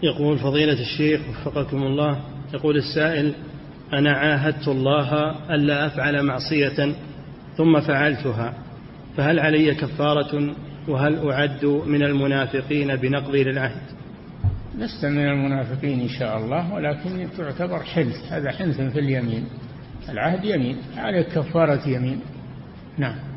يقول فضيلة الشيخ وفقكم الله، يقول السائل: أنا عاهدت الله ألا أفعل معصية ثم فعلتها، فهل علي كفارة؟ وهل أعد من المنافقين بنقضي للعهد؟ لست من المنافقين إن شاء الله، ولكن تعتبر حنث، هذا حنث في اليمين، العهد يمين، عليك كفارة يمين. نعم.